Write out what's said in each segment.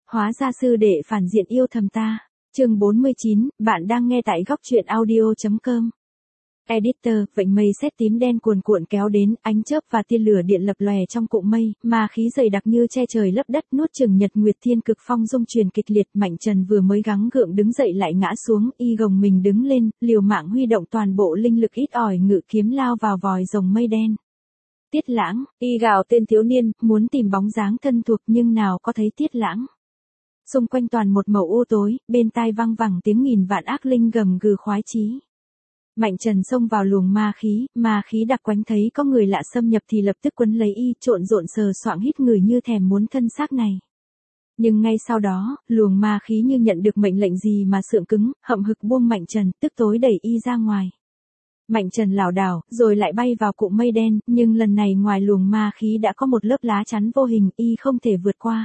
Hóa ra sư đệ phản diện yêu thầm ta. Chương 49, bạn đang nghe tại góc truyện audio.com. Editor, vệnh mây sét tím đen cuồn cuộn kéo đến, ánh chớp và tia lửa điện lập lòe trong cụm mây, mà khí dày đặc như che trời lấp đất nuốt chửng nhật nguyệt thiên cực phong dung truyền kịch liệt. Mạnh Trần vừa mới gắng gượng đứng dậy lại ngã xuống, y gồng mình đứng lên, liều mạng huy động toàn bộ linh lực ít ỏi ngự kiếm lao vào vòi rồng mây đen. Tiết Lãng, y gào tên thiếu niên, muốn tìm bóng dáng thân thuộc nhưng nào có thấy Tiết Lãng. Xung quanh toàn một màu u tối, bên tai vang vẳng tiếng nghìn vạn ác linh gầm gừ khoái chí. Mạnh Trần xông vào luồng ma khí đặc quánh thấy có người lạ xâm nhập thì lập tức quấn lấy y, trộn rộn sờ soạng hít người như thèm muốn thân xác này. Nhưng ngay sau đó, luồng ma khí như nhận được mệnh lệnh gì mà sượng cứng, hậm hực buông Mạnh Trần, tức tối đẩy y ra ngoài. Mạnh Trần lảo đảo, rồi lại bay vào cụm mây đen, nhưng lần này ngoài luồng ma khí đã có một lớp lá chắn vô hình, y không thể vượt qua.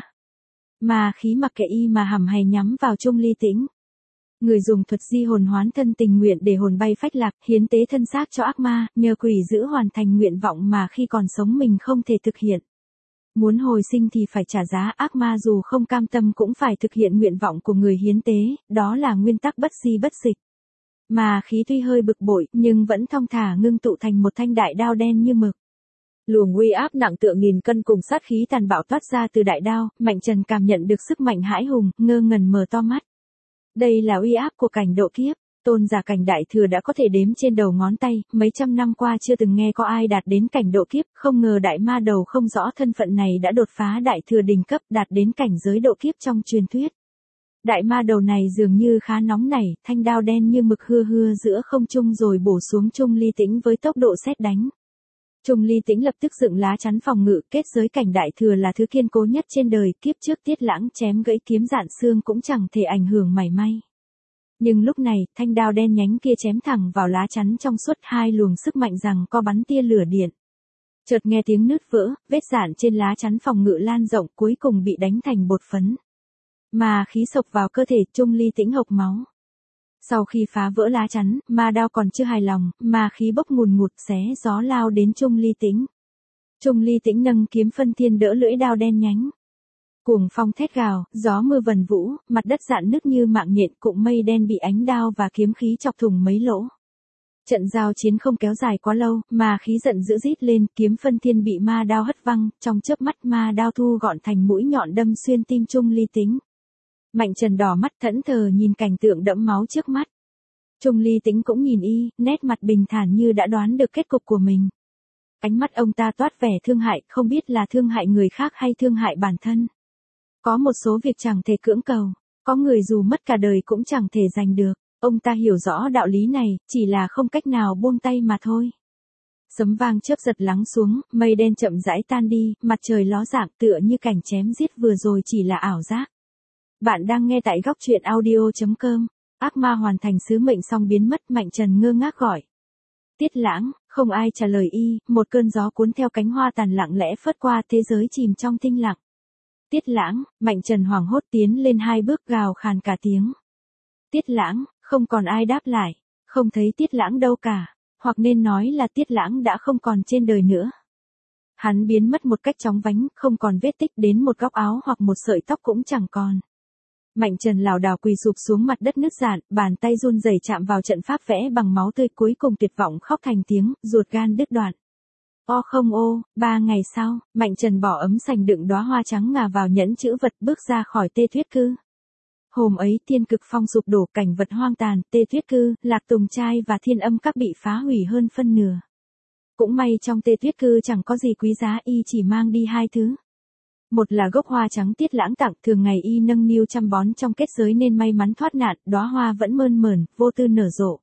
Ma khí mặc kệ y mà hầm hay nhắm vào Chung Ly Tĩnh. Người dùng thuật di hồn hoán thân tình nguyện để hồn bay phách lạc, hiến tế thân xác cho ác ma, nhờ quỷ dữ hoàn thành nguyện vọng mà khi còn sống mình không thể thực hiện. Muốn hồi sinh thì phải trả giá, ác ma dù không cam tâm cũng phải thực hiện nguyện vọng của người hiến tế, đó là nguyên tắc bất di bất dịch. Mà khí tuy hơi bực bội, nhưng vẫn thong thả ngưng tụ thành một thanh đại đao đen như mực. Luồng uy áp nặng tựa nghìn cân cùng sát khí tàn bạo toát ra từ đại đao, Mạnh Trần cảm nhận được sức mạnh hãi hùng, ngơ ngẩn mở to mắt. Đây là uy áp của cảnh độ kiếp, tôn giả cảnh đại thừa đã có thể đếm trên đầu ngón tay, mấy trăm năm qua chưa từng nghe có ai đạt đến cảnh độ kiếp, không ngờ đại ma đầu không rõ thân phận này đã đột phá đại thừa đỉnh cấp, đạt đến cảnh giới độ kiếp trong truyền thuyết. Đại ma đầu này dường như khá nóng nảy, thanh đao đen như mực hưa giữa không trung rồi bổ xuống Chung Ly Tĩnh với tốc độ sét đánh. Chung Ly Tĩnh lập tức dựng lá chắn phòng ngự, kết giới cảnh đại thừa là thứ kiên cố nhất trên đời, kiếp trước Tiết Lãng chém gãy kiếm dạn xương cũng chẳng thể ảnh hưởng mảy may. Nhưng lúc này, thanh đao đen nhánh kia chém thẳng vào lá chắn trong suốt, hai luồng sức mạnh rằng co bắn tia lửa điện. Chợt nghe tiếng nứt vỡ, vết dạn trên lá chắn phòng ngự lan rộng, cuối cùng bị đánh thành bột phấn. Mà khí sộc vào cơ thể, Chung Ly Tĩnh hộc máu. Sau khi phá vỡ lá chắn, ma đao còn chưa hài lòng, ma khí bốc ngùn ngụt xé gió lao đến Chung Ly Tĩnh. Chung Ly Tĩnh nâng kiếm phân thiên đỡ lưỡi đao đen nhánh. Cuồng phong thét gào, gió mưa vần vũ, mặt đất rạn nứt như mạng nhện, cụm mây đen bị ánh đao và kiếm khí chọc thủng mấy lỗ. Trận giao chiến không kéo dài quá lâu, ma khí giận dữ rít lên, kiếm phân thiên bị ma đao hất văng, trong chớp mắt ma đao thu gọn thành mũi nhọn đâm xuyên tim Chung Ly Tĩnh. Mạnh Trần đỏ mắt thẫn thờ nhìn cảnh tượng đẫm máu trước mắt. Chung Ly Tĩnh cũng nhìn y, nét mặt bình thản như đã đoán được kết cục của mình. Ánh mắt ông ta toát vẻ thương hại, không biết là thương hại người khác hay thương hại bản thân. Có một số việc chẳng thể cưỡng cầu, có người dù mất cả đời cũng chẳng thể giành được. Ông ta hiểu rõ đạo lý này, chỉ là không cách nào buông tay mà thôi. Sấm vang chớp giật lắng xuống, mây đen chậm rãi tan đi, mặt trời ló dạng tựa như cảnh chém giết vừa rồi chỉ là ảo giác. Bạn đang nghe tại góc truyện audio.com. Ác ma hoàn thành sứ mệnh xong biến mất, Mạnh Trần ngơ ngác gọi. Tiết Lãng, không ai trả lời y, một cơn gió cuốn theo cánh hoa tàn lặng lẽ phất qua, thế giới chìm trong tĩnh lặng. Tiết Lãng, Mạnh Trần hoảng hốt tiến lên hai bước gào khàn cả tiếng. Tiết Lãng, không còn ai đáp lại, không thấy Tiết Lãng đâu cả, hoặc nên nói là Tiết Lãng đã không còn trên đời nữa. Hắn biến mất một cách chóng vánh, không còn vết tích, đến một góc áo hoặc một sợi tóc cũng chẳng còn. Mạnh Trần lảo đảo quỳ sụp xuống mặt đất nứt rạn, bàn tay run rẩy chạm vào trận pháp vẽ bằng máu tươi, cuối cùng tuyệt vọng khóc thành tiếng, ruột gan đứt đoạn. O không ô, 3 ngày sau, Mạnh Trần bỏ ấm sành đựng đóa hoa trắng ngà vào nhẫn chữ vật, bước ra khỏi Tê Tuyết Cư. Hôm ấy thiên cực phong sụp đổ, cảnh vật hoang tàn, Tê Tuyết Cư, Lạc Tùng Trai và Thiên Âm Các bị phá hủy hơn phân nửa. Cũng may trong Tê Tuyết Cư chẳng có gì quý giá, y chỉ mang đi hai thứ. Một là gốc hoa trắng Tiết Lãng tặng, thường ngày y nâng niu chăm bón trong kết giới nên may mắn thoát nạn, đóa hoa vẫn mơn mởn, vô tư nở rộ.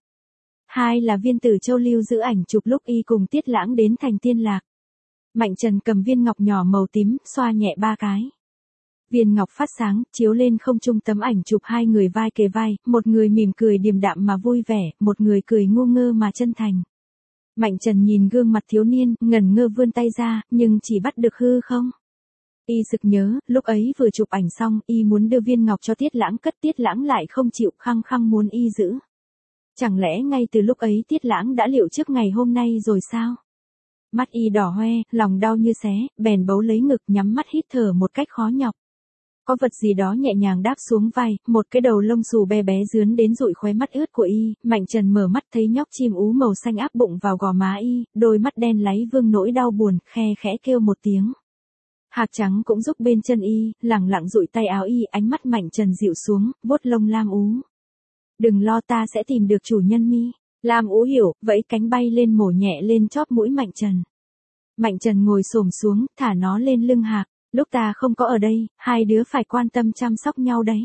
Hai là viên tử châu lưu giữ ảnh chụp lúc y cùng Tiết Lãng đến thành Tiên Lạc. Mạnh Trần cầm viên ngọc nhỏ màu tím, xoa nhẹ 3 cái. Viên ngọc phát sáng, chiếu lên không trung tấm ảnh chụp hai người vai kề vai, một người mỉm cười điềm đạm mà vui vẻ, một người cười ngu ngơ mà chân thành. Mạnh Trần nhìn gương mặt thiếu niên, ngẩn ngơ vươn tay ra, nhưng chỉ bắt được hư không. Y sực nhớ, lúc ấy vừa chụp ảnh xong, y muốn đưa viên ngọc cho Tiết Lãng cất, Tiết Lãng lại không chịu, khăng khăng muốn y giữ. Chẳng lẽ ngay từ lúc ấy Tiết Lãng đã liệu trước ngày hôm nay rồi sao? Mắt y đỏ hoe, lòng đau như xé, bèn bấu lấy ngực, nhắm mắt hít thở một cách khó nhọc. Có vật gì đó nhẹ nhàng đáp xuống vai, một cái đầu lông xù bé bé dướn đến dụi khóe mắt ướt của y, Mạnh Trần mở mắt thấy nhóc chim ú màu xanh áp bụng vào gò má y, đôi mắt đen láy vương nỗi đau buồn, khe khẽ kêu một tiếng. Hạc trắng cũng giúp bên chân y, lẳng lặng dụi tay áo y, ánh mắt Mạnh Trần dịu xuống, vuốt lông lam ú. Đừng lo, ta sẽ tìm được chủ nhân mi. Lam ú hiểu, vẫy cánh bay lên mổ nhẹ lên chóp mũi Mạnh Trần. Mạnh Trần ngồi xổm xuống, thả nó lên lưng Hạc. Lúc ta không có ở đây, hai đứa phải quan tâm chăm sóc nhau đấy.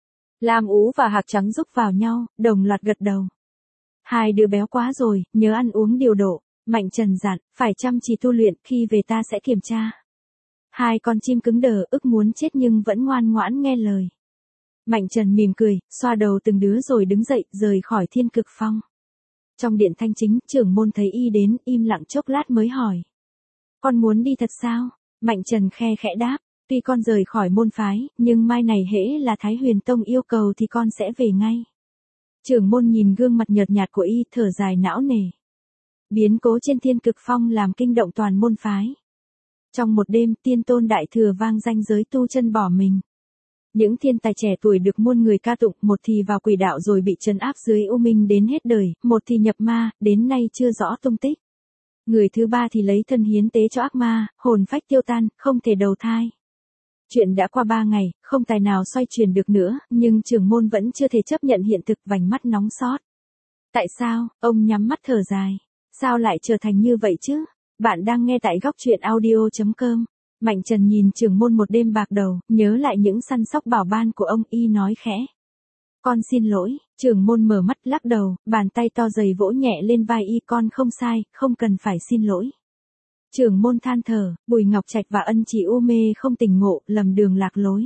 Lam ú và Hạc trắng giúp vào nhau, đồng loạt gật đầu. Hai đứa béo quá rồi, nhớ ăn uống điều độ. Mạnh Trần dặn, phải chăm chỉ tu luyện, khi về ta sẽ kiểm tra. Hai con chim cứng đờ, ức muốn chết nhưng vẫn ngoan ngoãn nghe lời. Mạnh Trần mỉm cười, xoa đầu từng đứa rồi đứng dậy, rời khỏi Thiên Cực Phong. Trong điện thanh chính, trưởng môn thấy y đến, im lặng chốc lát mới hỏi. Con muốn đi thật sao? Mạnh Trần khe khẽ đáp, tuy con rời khỏi môn phái, nhưng mai này hễ là Thái Huyền Tông yêu cầu thì con sẽ về ngay. Trưởng môn nhìn gương mặt nhợt nhạt của y, thở dài não nề. Biến cố trên Thiên Cực Phong làm kinh động toàn môn phái. Trong một đêm, tiên tôn đại thừa vang danh giới tu chân bỏ mình. Những thiên tài trẻ tuổi được muôn người ca tụng, một thì vào quỷ đạo rồi bị trấn áp dưới u minh đến hết đời, một thì nhập ma, đến nay chưa rõ tung tích. Người thứ ba thì lấy thân hiến tế cho ác ma, hồn phách tiêu tan, không thể đầu thai. Chuyện đã qua 3 ngày, không tài nào xoay chuyển được nữa, nhưng trưởng môn vẫn chưa thể chấp nhận hiện thực, vành mắt nóng xót. Tại sao? Ông nhắm mắt thở dài. Sao lại trở thành như vậy chứ? Bạn đang nghe tại góc truyện audio.com. Mạnh Trần nhìn trưởng môn một đêm bạc đầu, nhớ lại những săn sóc bảo ban của ông, y nói khẽ. Con xin lỗi. Trưởng môn mở mắt lắc đầu, bàn tay to dày vỗ nhẹ lên vai y, con không sai, không cần phải xin lỗi. Trưởng môn than thở, Bùi Ngọc Trạch và Ân Chỉ u mê không tỉnh ngộ, lầm đường lạc lối.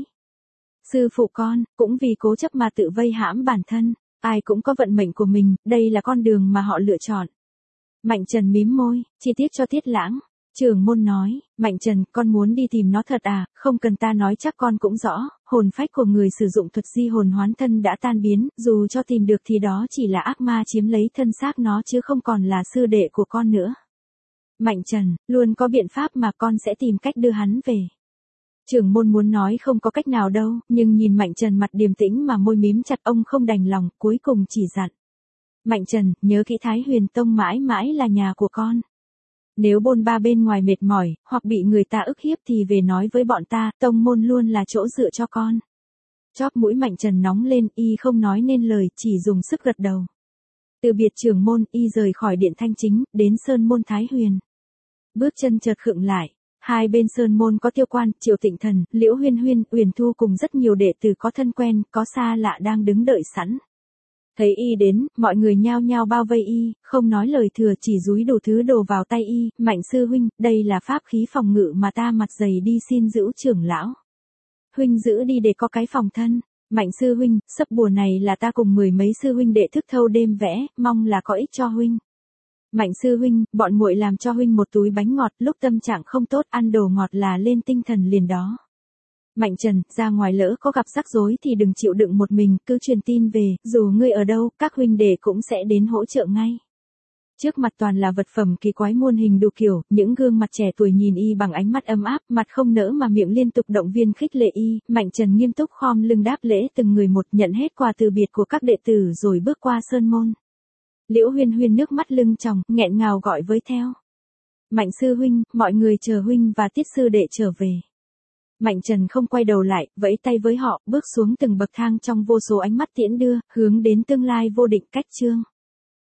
Sư phụ con, cũng vì cố chấp mà tự vây hãm bản thân, ai cũng có vận mệnh của mình, đây là con đường mà họ lựa chọn. Mạnh Trần mím môi, chi tiết cho Tiết Lãng. Trưởng môn nói, Mạnh Trần, con muốn đi tìm nó thật à? Không cần ta nói chắc con cũng rõ, hồn phách của người sử dụng thuật di hồn hoán thân đã tan biến, dù cho tìm được thì đó chỉ là ác ma chiếm lấy thân xác nó chứ không còn là sư đệ của con nữa. Mạnh Trần, luôn có biện pháp mà con sẽ tìm cách đưa hắn về. Trưởng môn muốn nói không có cách nào đâu, nhưng nhìn Mạnh Trần mặt điềm tĩnh mà môi mím chặt, ông không đành lòng, cuối cùng chỉ dặn. Mạnh Trần, nhớ kỹ Thái Huyền Tông mãi mãi là nhà của con. Nếu bôn ba bên ngoài mệt mỏi, hoặc bị người ta ức hiếp thì về nói với bọn ta, tông môn luôn là chỗ dựa cho con. Chóp mũi Mạnh Trần nóng lên, y không nói nên lời, chỉ dùng sức gật đầu. Từ biệt trưởng môn, y rời khỏi điện thanh chính, đến sơn môn Thái Huyền. Bước chân chợt khựng lại. Hai bên sơn môn có Tiêu Quan, Triệu Tịnh Thần, Liễu Huyên Huyên, Uyển Thu cùng rất nhiều đệ tử có thân quen, có xa lạ đang đứng đợi sẵn. Thấy y đến, mọi người nhao nhao bao vây y, không nói lời thừa, chỉ dúi đủ thứ đồ vào tay y. Mạnh sư huynh, đây là pháp khí phòng ngự mà ta mặt dày đi xin giữ trưởng lão. Huynh giữ đi để có cái phòng thân. Mạnh sư huynh, sấp bùa này là ta cùng 10 mấy sư huynh đệ thức thâu đêm vẽ, mong là có ích cho huynh. Mạnh sư huynh, bọn muội làm cho huynh một túi bánh ngọt, lúc tâm trạng không tốt ăn đồ ngọt là lên tinh thần liền đó. Mạnh Trần, ra ngoài lỡ có gặp rắc rối thì đừng chịu đựng một mình, cứ truyền tin về, dù ngươi ở đâu, các huynh đệ cũng sẽ đến hỗ trợ ngay. Trước mặt toàn là vật phẩm kỳ quái muôn hình đủ kiểu, những gương mặt trẻ tuổi nhìn y bằng ánh mắt ấm áp, mặt không nỡ mà miệng liên tục động viên khích lệ y. Mạnh Trần nghiêm túc khom lưng đáp lễ từng người một, nhận hết quà từ biệt của các đệ tử rồi bước qua sơn môn. Liễu Huyên Huyên nước mắt lưng tròng, nghẹn ngào gọi với theo. Mạnh sư huynh, mọi người chờ huynh và Tiết sư đệ trở về. Mạnh Trần không quay đầu lại, vẫy tay với họ, bước xuống từng bậc thang trong vô số ánh mắt tiễn đưa, hướng đến tương lai vô định cách chương.